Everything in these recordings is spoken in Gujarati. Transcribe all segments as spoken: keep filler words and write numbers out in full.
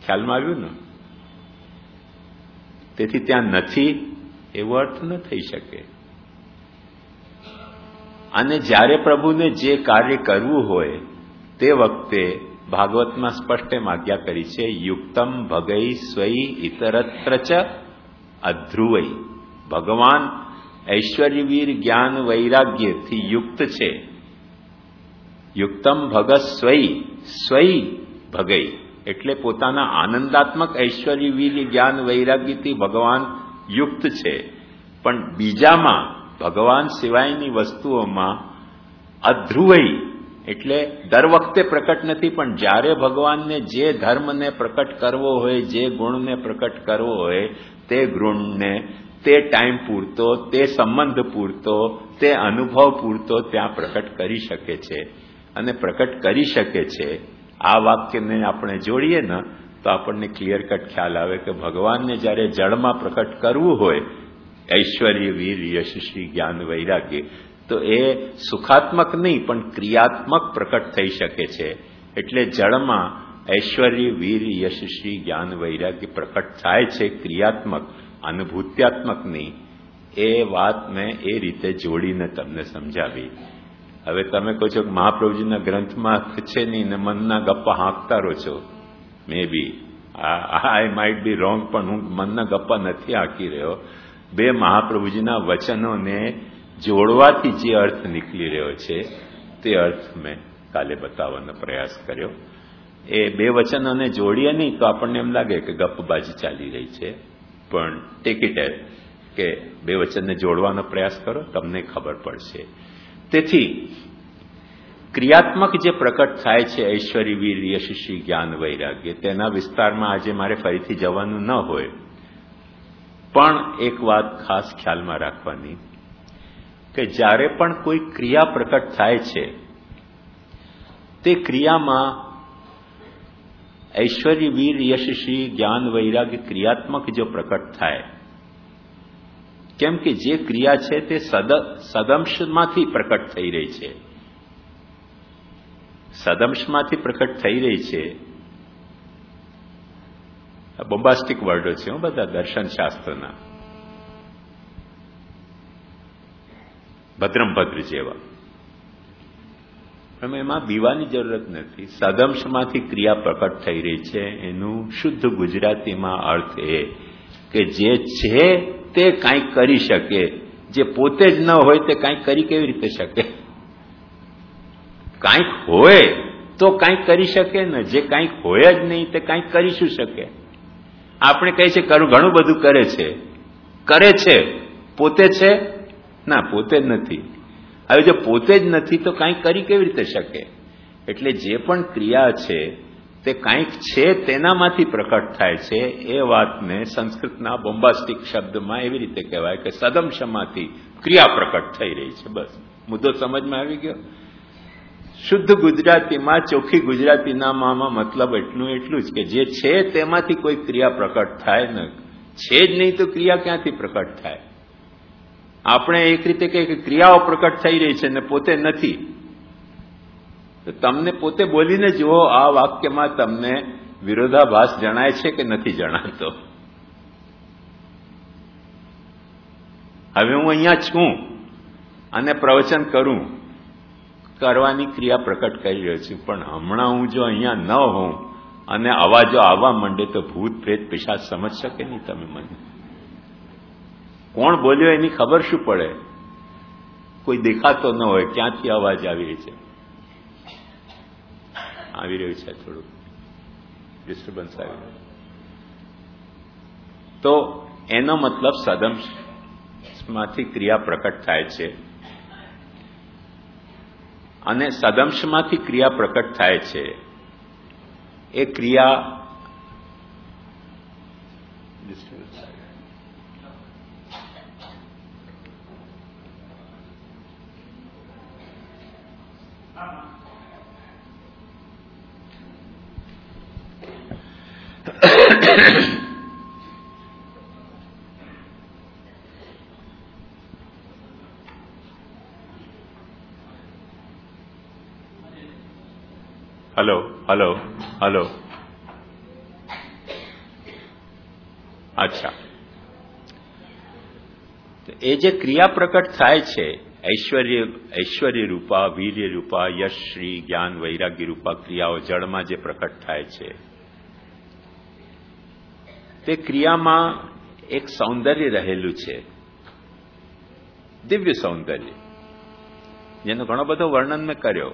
ખ્યાલમાં આવ્યું ને? તેથી ત્યાં નથી એવો અર્થ ન થઈ શકે. અને જ્યારે પ્રભુને જે કાર્ય કરવું હોય તે વખતે ભાગવતમાં સ્પષ્ટ એમ આજ્ઞા કરી છે, યુક્તમ ભગૈ સ્વૈ ઇતરત્ર ચ અધ્રુવૈ. ભગવાન ઐશ્વર્યવીર જ્ઞાન વૈરાગ્યથી યુક્ત છે. યુક્તમ ભગત સ્વૈ, સ્વૈ ભગૈ એટલે પોતાના આનંદાત્મક ઐશ્વર્યવીર જ્ઞાન વૈરાગ્યથી ભગવાન યુક્ત છે. પણ બીજામાં ભગવાન સિવાયની વસ્તુઓમાં અધ્રુવૈ એટલે દર વખતે પ્રકટ નથી, પણ જ્યારે ભગવાનને જે ધર્મને પ્રકટ કરવો હોય, જે ગુણને પ્રકટ કરવો હોય તે ગુણને તે ટાઈમ પૂરતો, તે સંબંધ પૂરતો, તે અનુભવ પૂરતો ત્યાં પ્રકટ કરી શકે છે. અને પ્રકટ કરી શકે છે. આ વાક્યને આપણે જોડીએ ને તો આપણને ક્લિયર કટ ખ્યાલ આવે કે ભગવાનને જ્યારે જળમાં પ્રકટ કરવું હોય ઐશ્વર્ય વીર યશસ્વી જ્ઞાન વૈરાગ્ય, તો એ સુખાત્મક નહીં પણ ક્રિયાત્મક પ્રકટ થઈ શકે છે. એટલે જળમાં ઐશ્વર્ય વીર યશસ્વી જ્ઞાન વૈરાગ્ય પ્રકટ થાય છે, ક્રિયાત્મક અનુભૂત્યાત્મક નહીં. એ વાત મેં એ રીતે જોડીને તમને સમજાવી. હવે તમે કહો છો કે મહાપ્રભુજીના ગ્રંથમાં છે નહીં ને મનના ગપ્પા હાંકતા રહો છો. મે બી આઈ માઇટ બી રોંગ, પણ હું મનના ગપ્પા નથી હાંકી રહ્યો. બે મહાપ્રભુજીના વચનોને જોડવાથી જે અર્થ નીકળી રહ્યો છે તે અર્થ મેં કાલે બતાવવાનો પ્રયાસ કર્યો. એ બે વચનોને જોડીએ નહીં તો આપણને એમ લાગે કે ગપ્પબાજી ચાલી રહી છે, પણ ટેક ઇટ એઝ કે બે વચનને જોડવાનો પ્રયાસ કરો, તમને ખબર પડશે. તેથી ક્રિયાત્મક જે પ્રકટ થાય છે ઐશ્વર્ય વીર યશસ્વી જ્ઞાન વૈરાગ્ય, તેના વિસ્તારમાં આજે મારે ફરીથી જવાનું ન હોય, પણ એક વાત ખાસ ખ્યાલમાં રાખવાની કે જ્યારે પણ કોઈ ક્રિયા પ્રકટ થાય છે તે ક્રિયામાં ઐશ્વર્ય વીર યશસ્વી જ્ઞાન વૈરાગ્ય ક્રિયાત્મક જો પ્રકટ થાય, કેમ કે જે ક્રિયા છે તે સદ સદંશમાંથી પ્રકટ થઈ રહી છે. સદંશમાંથી પ્રકટ થઈ રહી છે. બોમ્બાસ્ટિક વર્ડો છે બધા દર્શન શાસ્ત્રના, ભદ્રમ ભદ્ર જેવા. પણ એમાં બીવાની જરૂરત નથી. સદંશમાંથી ક્રિયા પ્રકટ થઈ રહી છે એનું શુદ્ધ ગુજરાતીમાં અર્થ એ કે જે છે તે કાંઈક કરી શકે, જે પોતે જ ન હોય તે કાંઈક કરી કેવી રીતે શકે? કાંઈક હોય તો કાંઈક કરી શકે ને, જે કાંઈક હોય જ નહીં તે કાંઈક કરી શું શકે? આપણે કહીએ છીએ કરું, ઘણું બધું કરે છે. કરે છે પોતે છે? ના, પોતે જ નથી. હવે જો પોતે જ નથી તો કાંઈક કરી કેવી રીતે શકે? એટલે જે પણ ક્રિયા છે તે કાંઈક છે તેનામાંથી પ્રકટ થાય છે. એ વાતને સંસ્કૃતના બોમ્બાસ્ટિક શબ્દમાં એવી રીતે કહેવાય કે સદંશમાંથી ક્રિયા પ્રકટ થઈ રહી છે. બસ મુદ્દો સમજમાં આવી ગયો. શુદ્ધ ગુજરાતીમાં, ચોખ્ખી ગુજરાતીનામાં મતલબ એટલું એટલું જ કે જે છે તેમાંથી કોઈ ક્રિયા પ્રકટ થાય ને, છે જ નહીં તો ક્રિયા ક્યાંથી પ્રકટ થાય? આપણે એક રીતે કહીએ કે ક્રિયાઓ પ્રકટ થઈ રહી છે ને પોતે નથી. તો તમને પોતે બોલીને જુઓ, આ વાક્યમાં તમને વિરોધાભાસ જણાય છે કે નથી જણાતો? હવે હું અહીંયા છું અને પ્રવચન કરું, કરવાની ક્રિયા પ્રકટ કરી રહ્યો છું, પણ હમણાં હું જો અહીંયા ન હોઉં અને અવાજો આવવા માંડે તો ભૂત પ્રેત પિશાચ સમજશો કે નહીં તમે મને? કોણ બોલ્યો એની ખબર શું પડે? કોઈ દેખાતો ન હોય, ક્યાંથી અવાજ આવી રહી છે? આવી રહ્યું છે થોડું ડિસ્ટર્બન્સ આવી રહ્યું. તો એનો મતલબ સદંશમાંથી ક્રિયા પ્રકટ થાય છે, અને સદંશમાંથી ક્રિયા પ્રકટ થાય છે. એ ક્રિયા હલો હલો હલો અચ્છા, એ જે ક્રિયા પ્રકટ થાય છે ઐશ્વર્ય ઐશ્વર્ય રૂપા, વીર્ય રૂપા, યશ, શ્રી, જ્ઞાન, વૈરાગ્ય રૂપા ક્રિયાઓ જળમાં જે પ્રકટ થાય છે, તે ક્રિયામાં એક સૌંદર્ય રહેલું છે, દિવ્ય સૌંદર્ય, જેનો ઘણો બધો વર્ણન મેં કર્યો.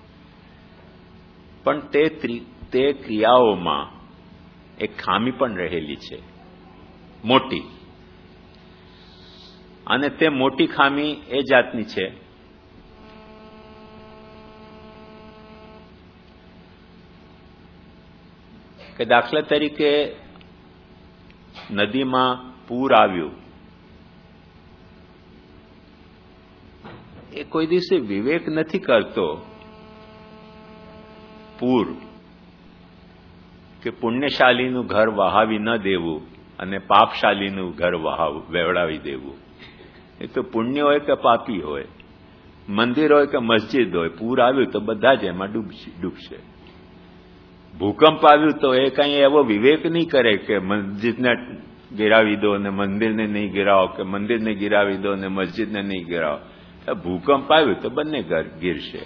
પણ તે તે ક્રિયાઓમાં એક ખામી પણ રહેલી છે, મોટી. અને તે મોટી ખામી એ જાતની છે કે દાખલા તરીકે નદીમાં પૂર આવ્યું, એ કોઈ દિવસે વિવેક નથી કરતો પૂર કે પુણ્યશાળીનું ઘર વહાવી ન દેવું અને પાપશાળીનું ઘર વહાવ વેવડાવી દેવું. એ તો પુણ્ય હોય કે પાપી હોય, મંદિર હોય કે મસ્જિદ હોય, પૂર આવ્યું તો બધા જ એમાં ડૂબશે. ભૂકંપ આવ્યું તો એ કઈ એવો વિવેક નહીં કરે કે મસ્જિદને ગિરાવી દો અને મંદિરને નહીં ગિરાવો, કે મંદિરને ગિરાવી દો અને મસ્જિદને નહીં ગિરાવો. ભૂકંપ આવ્યું તો બંને ગીરશે.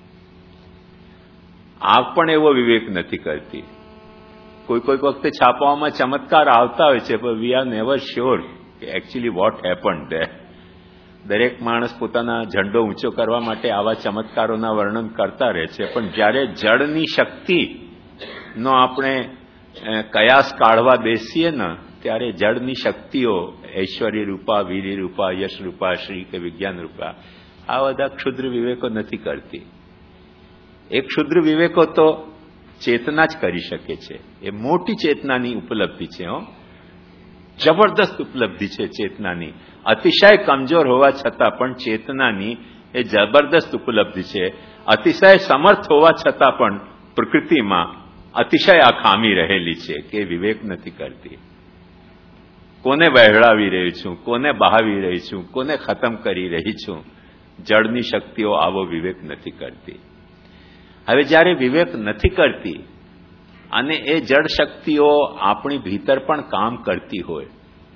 આગ પણ એવો વિવેક નથી કરતી. કોઈ કોઈ વખતે છાપાઓમાં ચમત્કાર આવતા હોય છે, પણ વી આર નેવર શ્યોર કે એકચ્યુઅલી વોટ હેપન્ડ ધેર. દરેક માણસ પોતાના ઝંડો ઊંચો કરવા માટે આવા ચમત્કારોના વર્ણન કરતા રહે છે, પણ જ્યારે જળની શક્તિનો આપણે કયાસ કાઢવા બેસીએ ને, ત્યારે જળની શક્તિઓ ઐશ્વર્ય રૂપા, વીર્ય રૂપા, યશ રૂપા, શ્રી કે વિજ્ઞાન રૂપા, આ બધા ક્ષુદ્ર વિવેકો નથી કરતી. એ ક્ષુદ્ર વિવેકો તો ચેતના જ કરી શકે છે. એ મોટી ચેતનાની ઉપલબ્ધિ છે. હો, જબરદસ્ત ઉપલબ્ધિ છે ચેતનાની. અતિશય કમજોર હોવા છતાં પણ ચેતનાની એ જબરદસ્ત ઉપલબ્ધિ છે. અતિશય સમર્થ હોવા છતાં પણ પ્રકૃતિમાં અતિશય આ ખામી રહેલી છે કે વિવેક નથી કરતી. કોને વહેળાવી રહી છું, કોને બહાવી રહી છું, કોને ખતમ કરી રહી છું. જળની શક્તિઓ આવો વિવેક નથી કરતી. હવે જ્યારે વિવેક નથી કરતી અને એ જળ શક્તિઓ આપણી ભીતર પણ કામ કરતી હોય,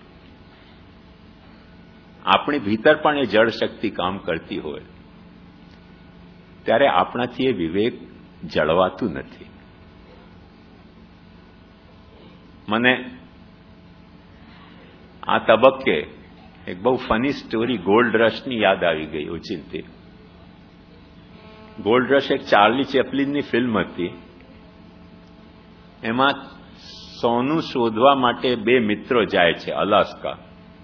આપણી ભીતર પણ એ જળ શક્તિ કામ કરતી હોય, ત્યારે આપણાથી એ વિવેક જળવાતું નથી. મને આ તબક્કે એક બહુ ફની સ્ટોરી ગોલ્ડ રશની યાદ આવી ગઈ ઓચિંતી. ગોલ્ડ રશ એક ચાર્લી ચેપ્લિનની ફિલ્મ હતી. એમાં સોનું શોધવા માટે બે મિત્રો જાય છે અલાસ્કા,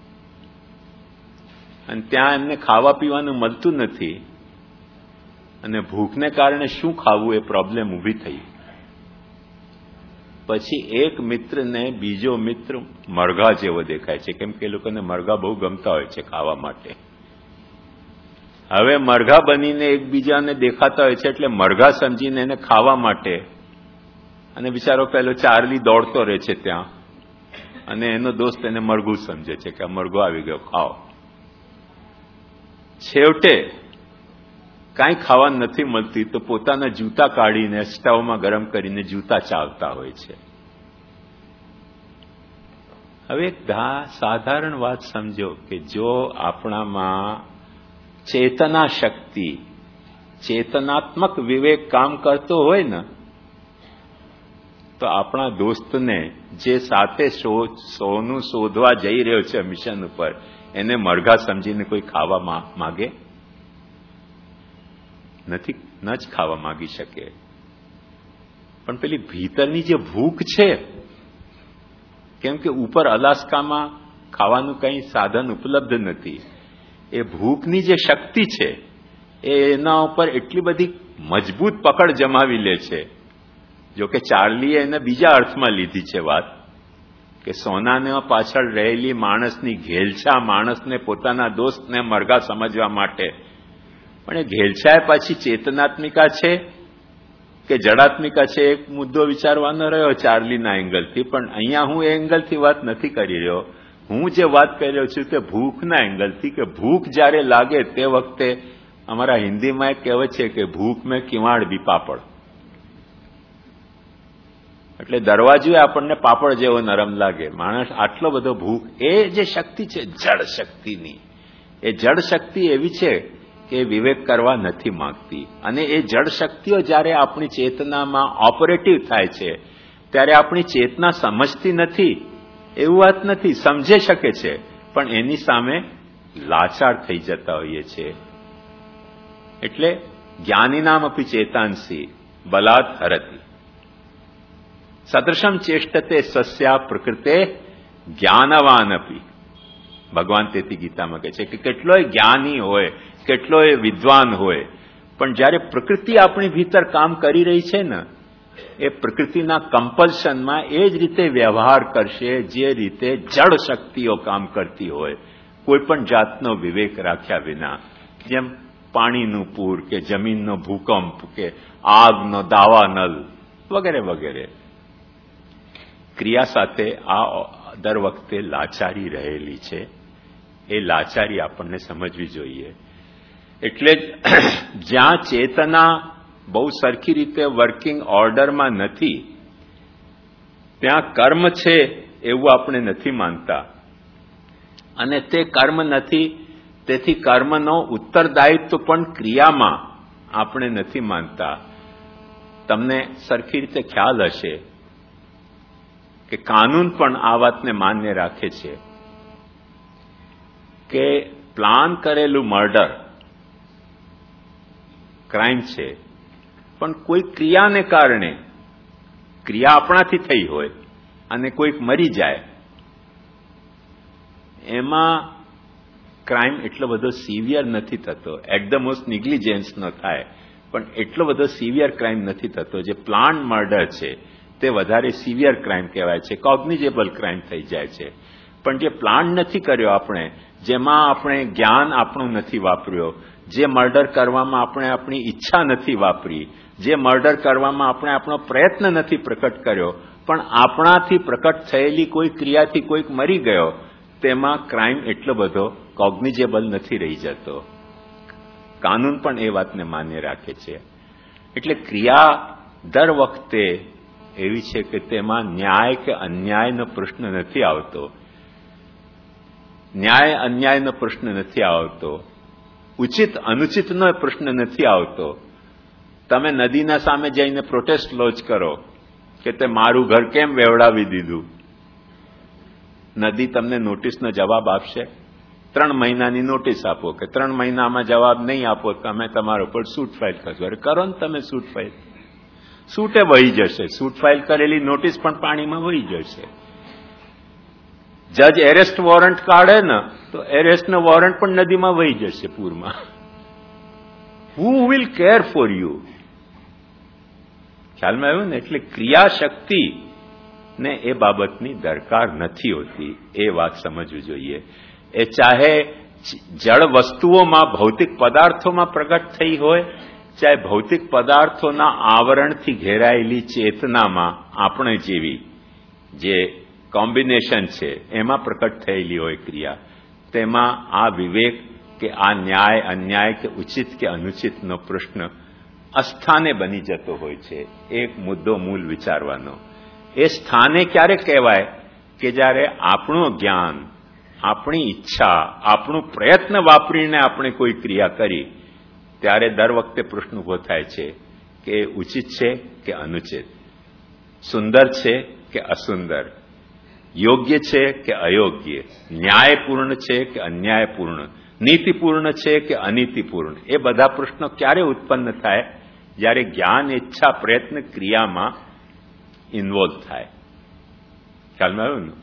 અને ત્યાં એમને ખાવા પીવાનું મળતું નથી અને ભૂખને કારણે શું ખાવું એ પ્રોબ્લેમ ઊભી થઈ. પછી એક મિત્રને બીજો મિત્ર મરઘા જેવો દેખાય છે, કેમ કે એ લોકોને મરઘા બહુ ગમતા હોય છે ખાવા માટે. હવે મરઘા બનીને એકબીજાને દેખાતા હોય છે, એટલે મરઘા સમજીને એને ખાવા માટે, અને બિચારો પેલો ચાર્લી દોડતો રહે છે ત્યાં, અને એનો દોસ્ત એને મરઘું સમજે છે કે આ મરઘો આવી ગયો, ખાઓ. છેવટે કાંઈ ખાવા નથી મળતી તો પોતાના જૂતા કાઢીને સ્ટવમાં ગરમ કરીને જૂતા ચાવતા હોય છે. હવે એક સાધારણ વાત સમજો કે જો આપણામાં ચેતના શક્તિ, ચેતનાત્મક વિવેક કામ કરતો હોય ને, તો આપણા દોસ્તને જે સાથે સોનું શોધવા જઈ રહ્યો છે મિશન ઉપર, એને મરઘા સમજીને કોઈ ખાવા માગે નથી, ન જ ખાવા માંગી શકે. પણ પેલી ભીતરની જે ભૂખ છે, કેમ કે ઉપર અલાસ્કામાં ખાવાનું કંઈ સાધન ઉપલબ્ધ નથી, એ ભૂખની જે શક્તિ છે એ એના ઉપર એટલી બધી મજબૂત પકડ જમાવી લે છે. જોકે ચાર્લીએ એને બીજા અર્થમાં લીધી છે વાત, કે સોનાને પાછળ રહેલી માણસની ઘેલછા માણસને પોતાના દોસ્તને મરઘા સમજવા માટે. પણ એ ઘેલછા પાછી ચેતનાત્મિકા છે કે જડાત્મિકા છે, એક મુદ્દો વિચારવાનો રહ્યો ચાર્લીના એંગલથી. પણ અહીંયા હું એ એંગલથી વાત નથી કરી રહ્યો. હું જે વાત કરી રહ્યો છું તે ભૂખના એંગલથી, કે ભૂખ જ્યારે લાગે તે વખતે અમારા હિન્દીમાં એક કહેવત છે કે ભૂખ મેં કિવાડ બી પાપડ. એટલે દરવાજો આપણને પાપડ જેવો નરમ લાગે. માણસ આટલો બધો ભૂખ, એ જે શક્તિ છે જળ શક્તિની, એ જળ શક્તિ એવી છે કે વિવેક કરવા નથી માંગતી. અને એ જળ શક્તિઓ જ્યારે આપણી ચેતનામાં ઓપરેટિવ થાય છે ત્યારે આપણી ચેતના સમજતી નથી એવું વાત નથી, સમજી શકે છે, પણ એની સામે લાચાર થઈ જતા હોઈએ છીએ. એટલે જ્ઞાનીનામ અપી ચેતાંસી બલાદ હરતી સદૃશમ ચેષ્ટતે સસ્યા પ્રકૃતે જ્ઞાનવાન અપી. ભગવાન તેથી ગીતામાં કહે છે કે કેટલોય જ્ઞાની હોય, કેટલોય વિદ્વાન હોય, પણ જ્યારે પ્રકૃતિ આપણી ભીતર કામ કરી રહી છે ને, એ પ્રકૃતિના કમ્પલ્શનમાં એ જ રીતે વ્યવહાર કરશે જે રીતે જળ શક્તિઓ કામ કરતી હોય, કોઈ પણ જાતનો વિવેક રાખ્યા વિના. જેમ પાણીનું પૂર કે જમીનનો ભૂકંપ કે આગનો દાવાનલ વગેરે વગેરે. ક્રિયા સાથે આ દર વખતે લાચારી રહેલી છે. એ લાચારી આપણને સમજવી જોઈએ. એટલે જ જ્યાં ચેતના બહુ સરખી રીતે વર્કિંગ ઓર્ડરમાં નથી ત્યાં કર્મ છે એવું આપણે નથી માનતા. અને તે કર્મ નથી, તેથી કર્મનો ઉત્તરદાયિત્વ પણ ક્રિયામાં આપણે નથી માનતા. તમને સરખી રીતે ખ્યાલ હશે કે કાનૂન પણ આ વાતને માન્ય રાખે છે કે પ્લાન કરેલું મર્ડર ક્રાઇમ છે, પણ કોઈ ક્રિયાને કારણે, ક્રિયા આપણાથી થઈ હોય અને કોઈક મરી જાય, એમાં ક્રાઇમ એટલો બધો સિવિયર નથી થતો. એટ ધ મોસ્ટ નિગ્લિજન્સનો થાય, પણ એટલો બધો સિવિયર ક્રાઇમ નથી થતો. જે પ્લાન મર્ડર છે તે વધારે સિવિયર ક્રાઇમ કહેવાય છે, કોગ્નિઝેબલ ક્રાઇમ થઈ જાય છે. પણ જે પ્લાન નથી કર્યો આપણે, જેમાં આપણે જ્ઞાન આપણું નથી વાપર્યો, જે મર્ડર કરવામાં આપણે આપણી ઈચ્છા નથી વાપરી, જે મર્ડર કરવામાં આપણે આપણો પ્રયત્ન નથી પ્રકટ કર્યો, પણ આપણાથી પ્રકટ થયેલી કોઈ ક્રિયાથી કોઈક મરી ગયો, તેમાં ક્રાઇમ એટલો બધો કોગ્નિઝેબલ નથી રહી જતો. કાનૂન પણ એ વાતને માન્ય રાખે છે. એટલે ક્રિયા દર વખતે એવી છે કે તેમાં ન્યાય કે અન્યાયનો પ્રશ્ન નથી આવતો. ન્યાય અન્યાયનો પ્રશ્ન નથી આવતો. ઉચિત અનુચિતનો પ્રશ્ન નથી આવતો. તમે નદીના સામે જઈને પ્રોટેસ્ટ લોન્ચ કરો કે તે મારું ઘર કેમ વેવડાવી દીધું, નદી તમને નોટિસનો જવાબ આપશે? ત્રણ મહિનાની નોટિસ આપો કે ત્રણ મહિનામાં જવાબ નહીં આપો તમે તમારા ઉપર સૂટ ફાઇલ કરશો. અરે કરો ને તમે સૂટ ફાઇલ, સૂટે વહી જશે. સૂટ ફાઇલ કરેલી નોટિસ પણ પાણીમાં વહી જશે. જજ એરેસ્ટ વોરંટ કાઢે ને તો એરેસ્ટનો વોરંટ પણ નદીમાં વહી જશે પૂરમાં. Who will care for you? ખ્યાલમાં આવ્યું ને? એટલે ક્રિયાશક્તિ ને એ બાબતની દરકાર નથી હોતી. એ વાત સમજવી જોઈએ. એ ચાહે જળ વસ્તુઓમાં, ભૌતિક પદાર્થોમાં પ્રગટ થઈ હોય, ચાહે ભૌતિક પદાર્થોના આવરણથી ઘેરાયેલી ચેતનામાં આપણે જેવી જે કોમ્બિનેશન છે એમાં પ્રકટ થયેલી હોય ક્રિયા, તેમાં આ વિવેક કે આ ન્યાય અન્યાય કે ઉચિત કે અનુચિતનો પ્રશ્ન અસ્થાને બની જતો હોય છે. એક મુદ્દો મૂળ વિચારવાનો. એ સ્થાને ક્યારે કહેવાય કે જ્યારે આપણું જ્ઞાન, આપણી ઈચ્છા, આપણું પ્રયત્ન વાપરીને આપણે કોઈ ક્રિયા કરી, ત્યારે દર વખતે પ્રશ્ન ઉભો થાય છે કે ઉચિત છે કે અનુચિત, સુંદર છે કે અસુંદર, યોગ્ય છે કે અયોગ્ય, ન્યાયપૂર્ણ છે કે અન્યાયપૂર્ણ, નીતિપૂર્ણ છે કે અનીતિપૂર્ણ. એ બધા પ્રશ્નો ક્યારે ઉત્પન્ન થાય? જ્યારે જ્ઞાન, ઈચ્છા, પ્રયત્ન ક્રિયામાં ઇન્વોલ્વ થાય. ખ્યાલમાં આવ્યું ને?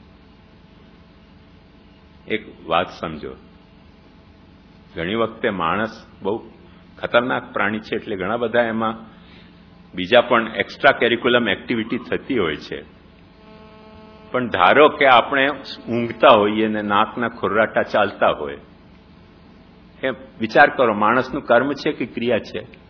એક વાત સમજો. ઘણી વખતે માણસ બહુ ખતરનાક પ્રાણી છે, એટલે ઘણા બધા એમાં બીજા પણ એક્સ્ટ્રા કેરિક્યુલમ એક્ટિવિટી થતી હોય છે. પણ ધારો કે આપણે ઊંઘતા હોઈએ ને નાકના ખુર્રાટા ચાલતા હોય, એ વિચાર કરો, માણસનું કર્મ છે કે ક્રિયા છે?